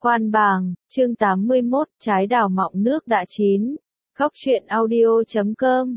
Quan bàng, chương 81, trái đào mọng nước đã chín. Góc truyện audio.com.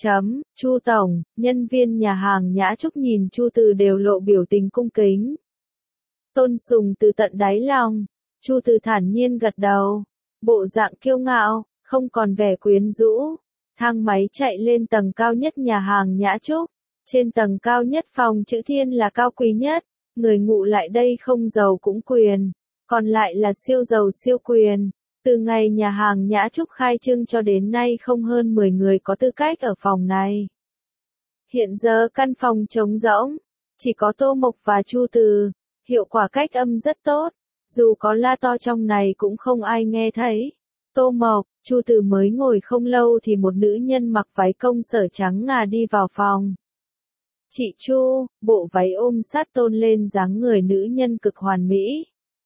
Chu tổng, nhân viên nhà hàng Nhã Trúc nhìn Chu Từ đều lộ biểu tình cung kính. Tôn sùng từ tận đáy lòng. Chu Từ thản nhiên gật đầu, bộ dạng kiêu ngạo, không còn vẻ quyến rũ. Thang máy chạy lên tầng cao nhất nhà hàng Nhã Trúc. Trên tầng cao nhất phòng chữ Thiên là cao quý nhất, người ngụ lại đây không giàu cũng quyền, còn lại là siêu giàu siêu quyền. Từ ngày nhà hàng Nhã Trúc khai trương cho đến nay không hơn 10 người có tư cách ở phòng này. Hiện giờ căn phòng trống rỗng, chỉ có Tô Mộc và Chu Từ, hiệu quả cách âm rất tốt, dù có la to trong này cũng không ai nghe thấy. Tô Mộc, Chu Từ mới ngồi không lâu thì một nữ nhân mặc váy công sở trắng ngà đi vào phòng. Chị Chu, bộ váy ôm sát tôn lên dáng người nữ nhân cực hoàn mỹ.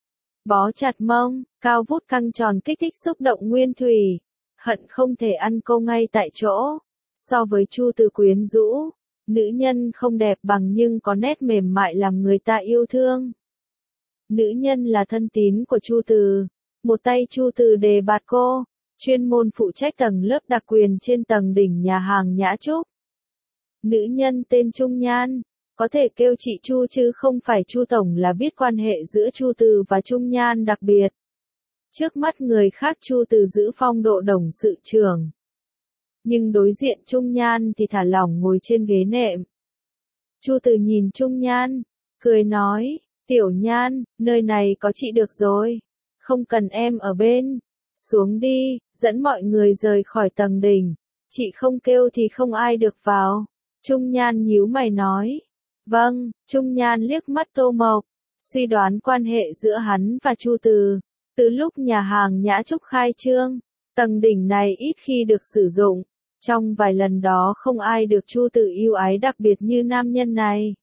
Bó chặt mông, cao vút căng tròn kích thích xúc động nguyên thủy, hận không thể ăn cô ngay tại chỗ. So với Chu Từ quyến rũ, nữ nhân không đẹp bằng nhưng có nét mềm mại làm người ta yêu thương. Nữ nhân là thân tín của Chu Từ, một tay Chu Từ đề bạt cô, chuyên môn phụ trách tầng lớp đặc quyền trên tầng đỉnh nhà hàng Nhã Trúc. Nữ nhân tên Trung Nhan, có thể kêu chị Chu chứ không phải Chu tổng là biết quan hệ giữa Chu Từ và Trung Nhan đặc biệt. Trước mắt người khác Chu Từ giữ phong độ đồng sự trưởng, nhưng đối diện Trung Nhan thì thả lỏng ngồi trên ghế nệm. Chu Từ nhìn Trung Nhan, cười nói, Tiểu Nhan, nơi này có chị được rồi, không cần em ở bên, xuống đi, dẫn mọi người rời khỏi tầng đỉnh, chị không kêu thì không ai được vào. Trung Nhan nhíu mày nói. Vâng, Trung Nhan liếc mắt Tô Mộc, suy đoán quan hệ giữa hắn và Chu Từ. Từ lúc nhà hàng Nhã Trúc khai trương, tầng đỉnh này ít khi được sử dụng. Trong vài lần đó không ai được Chu Từ yêu ái đặc biệt như nam nhân này.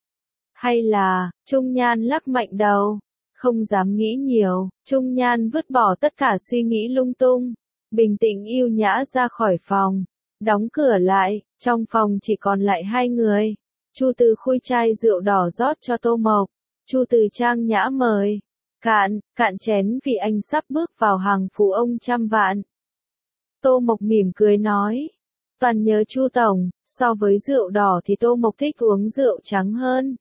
Hay là, Trung Nhan lắc mạnh đầu, không dám nghĩ nhiều. Trung Nhan vứt bỏ tất cả suy nghĩ lung tung, bình tĩnh yêu nhã ra khỏi phòng. Đóng cửa lại, trong phòng chỉ còn lại hai người. Chu Từ khui chai rượu đỏ rót cho Tô Mộc. Chu Từ trang nhã mời. Cạn chén vì anh sắp bước vào hàng phú ông trăm vạn. Tô Mộc mỉm cười nói. Toàn nhớ Chu tổng, so với rượu đỏ thì Tô Mộc thích uống rượu trắng hơn.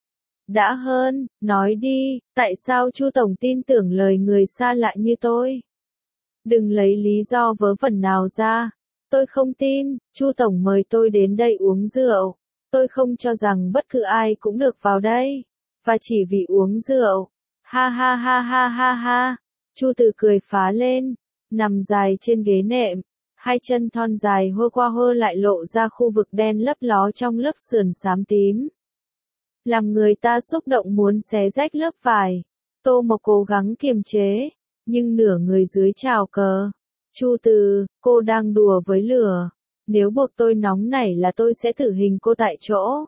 Đã hơn, nói đi, tại sao Chu tổng tin tưởng lời người xa lạ như tôi? Đừng lấy lý do vớ vẩn nào ra. Tôi không tin, Chu tổng mời tôi đến đây uống rượu. Tôi không cho rằng bất cứ ai cũng được vào đây. Và chỉ vì uống rượu. Ha ha ha ha ha ha. Chu Từ cười phá lên. Nằm dài trên ghế nệm. Hai chân thon dài hơ qua hơ lại lộ ra khu vực đen lấp ló trong lớp sườn xám tím. Làm người ta xúc động muốn xé rách lớp vải. Tô Mộc cố gắng kiềm chế. Nhưng nửa người dưới trào cờ. Chu Từ, cô đang đùa với lửa. Nếu buộc tôi nóng nảy là tôi sẽ tử hình cô tại chỗ.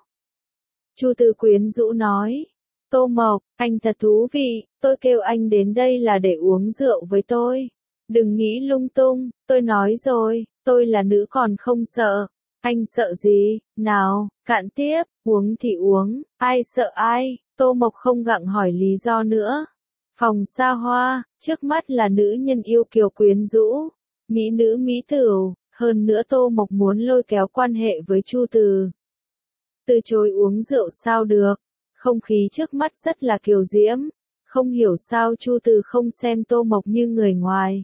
Chu Từ quyến rũ nói. Tô Mộc, anh thật thú vị, tôi kêu anh đến đây là để uống rượu với tôi. Đừng nghĩ lung tung, tôi nói rồi, tôi là nữ còn không sợ. Anh sợ gì, nào, cạn tiếp, uống thì uống, ai sợ ai, Tô Mộc không gặng hỏi lý do nữa. Phòng xa hoa, trước mắt là nữ nhân yêu kiều quyến rũ, mỹ nữ mỹ tửu, hơn nữa Tô Mộc muốn lôi kéo quan hệ với Chu Từ. Từ chối uống rượu sao được, không khí trước mắt rất là kiều diễm, không hiểu sao Chu Từ không xem Tô Mộc như người ngoài.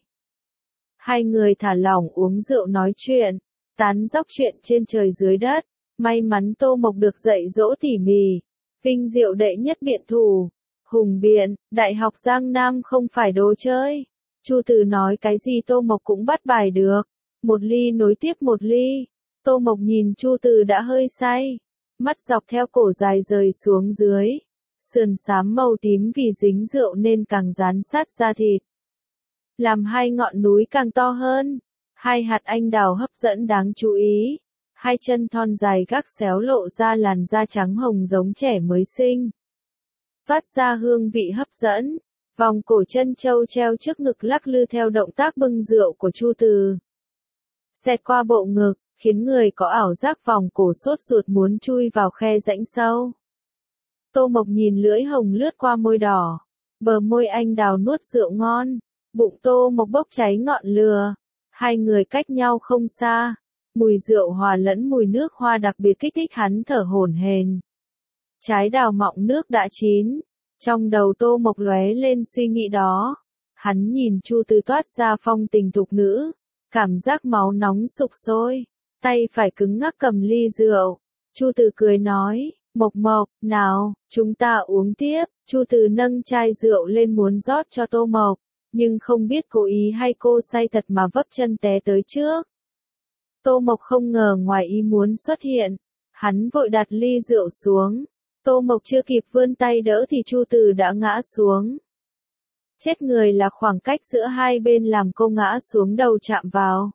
Hai người thả lỏng uống rượu nói chuyện, tán dóc chuyện trên trời dưới đất, may mắn Tô Mộc được dạy dỗ tỉ mỉ, vinh diệu đệ nhất biện thủ. Hùng biện, Đại học Giang Nam không phải đồ chơi. Chu Từ nói cái gì Tô Mộc cũng bắt bài được. Một ly nối tiếp một ly. Tô Mộc nhìn Chu Từ đã hơi say. Mắt dọc theo cổ dài rời xuống dưới. Sườn xám màu tím vì dính rượu nên càng dán sát da thịt. Làm hai ngọn núi càng to hơn. Hai hạt anh đào hấp dẫn đáng chú ý. Hai chân thon dài gác xéo lộ ra làn da trắng hồng giống trẻ mới sinh. Phát ra hương vị hấp dẫn, vòng cổ chân châu treo trước ngực lắc lư theo động tác bưng rượu của Chu Từ. Xẹt qua bộ ngực, khiến người có ảo giác vòng cổ sốt ruột muốn chui vào khe rãnh sâu. Tô Mộc nhìn lưỡi hồng lướt qua môi đỏ, bờ môi anh đào nuốt rượu ngon, bụng Tô Mộc bốc cháy ngọn lửa. Hai người cách nhau không xa, mùi rượu hòa lẫn mùi nước hoa đặc biệt kích thích hắn thở hổn hển. Trái đào mọng nước đã chín, trong đầu Tô Mộc lóe lên suy nghĩ đó. Hắn nhìn Chu Từ toát ra phong tình thục nữ, cảm giác máu nóng sục sôi, tay phải cứng ngắc cầm ly rượu. Chu Từ cười nói, Mộc Mộc, nào, chúng ta uống tiếp. Chu Từ nâng chai rượu lên muốn rót cho Tô Mộc, nhưng không biết cố ý hay cô say thật mà vấp chân té tới trước. Tô Mộc không ngờ ngoài ý muốn xuất hiện, hắn vội đặt ly rượu xuống. Tô Mộc chưa kịp vươn tay đỡ thì Chu Từ đã ngã xuống. Chết người là khoảng cách giữa hai bên làm cô ngã xuống đầu chạm vào.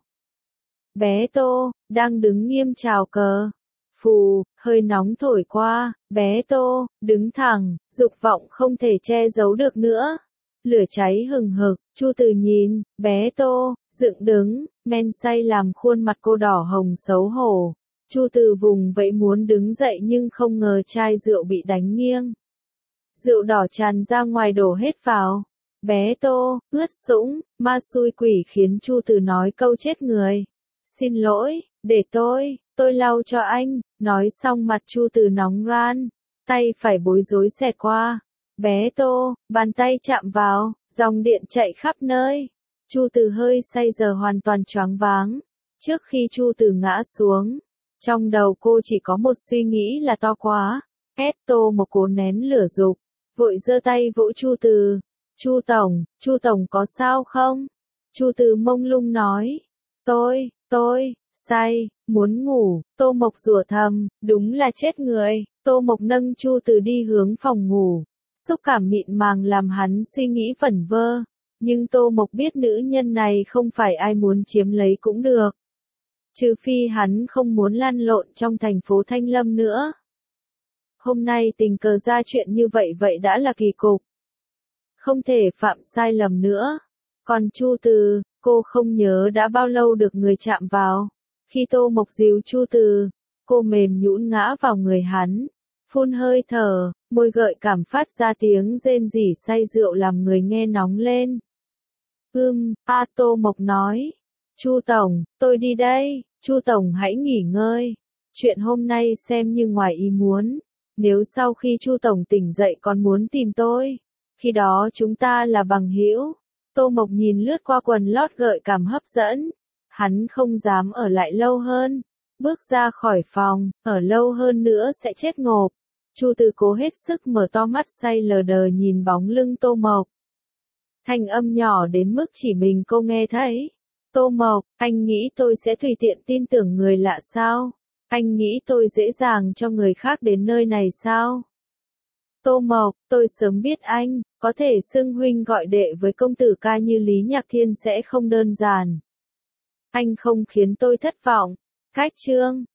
Bé Tô, đang đứng nghiêm chào cờ. Phù, hơi nóng thổi qua, bé Tô, đứng thẳng, dục vọng không thể che giấu được nữa. Lửa cháy hừng hực, Chu Từ nhìn, bé Tô, dựng đứng, men say làm khuôn mặt cô đỏ hồng xấu hổ. Chu Từ vùng vẫy muốn đứng dậy nhưng không ngờ chai rượu bị đánh nghiêng. Rượu đỏ tràn ra ngoài đổ hết vào. Bé Tô, ướt sũng, ma xui quỷ khiến Chu Từ nói câu chết người. Xin lỗi, để tôi lau cho anh. Nói xong mặt Chu Từ nóng ran, tay phải bối rối xẹt qua. Bé Tô, bàn tay chạm vào, dòng điện chạy khắp nơi. Chu Từ hơi say giờ hoàn toàn choáng váng. Trước khi Chu Từ ngã xuống, trong đầu cô chỉ có một suy nghĩ là to quá. Tô Mộc cố nén lửa dục, vội giơ tay vỗ Chu Từ. Chu Tổng có sao không? Chu Từ mông lung nói. Tôi, say, muốn ngủ. Tô Mộc rủa thầm, đúng là chết người. Tô Mộc nâng Chu Từ đi hướng phòng ngủ. Xúc cảm mịn màng làm hắn suy nghĩ vẩn vơ. Nhưng Tô Mộc biết nữ nhân này không phải ai muốn chiếm lấy cũng được. Trừ phi hắn không muốn lăn lộn trong thành phố Thanh Lâm nữa. Hôm nay tình cờ ra chuyện như vậy đã là kỳ cục. Không thể phạm sai lầm nữa. Còn Chu Từ, cô không nhớ đã bao lâu được người chạm vào. Khi Tô Mộc dìu Chu Từ, cô mềm nhũn ngã vào người hắn. Phun hơi thở, môi gợi cảm phát ra tiếng rên rỉ say rượu làm người nghe nóng lên. Tô Mộc nói. Chu Tổng, tôi đi đây. Chu Tổng hãy nghỉ ngơi. Chuyện hôm nay xem như ngoài ý muốn. Nếu sau khi Chu Tổng tỉnh dậy còn muốn tìm tôi, khi đó chúng ta là bằng hữu. Tô Mộc nhìn lướt qua quần lót gợi cảm hấp dẫn. Hắn không dám ở lại lâu hơn. Bước ra khỏi phòng, ở lâu hơn nữa sẽ chết ngộp. Chu Từ cố hết sức mở to mắt say lờ đờ nhìn bóng lưng Tô Mộc. Thanh âm nhỏ đến mức chỉ mình cô nghe thấy. Tô Mộc, anh nghĩ tôi sẽ tùy tiện tin tưởng người lạ sao? Anh nghĩ tôi dễ dàng cho người khác đến nơi này sao? Tô Mộc, tôi sớm biết anh, có thể xưng huynh gọi đệ với công tử ca như Lý Nhạc Thiên sẽ không đơn giản. Anh không khiến tôi thất vọng. Cách chương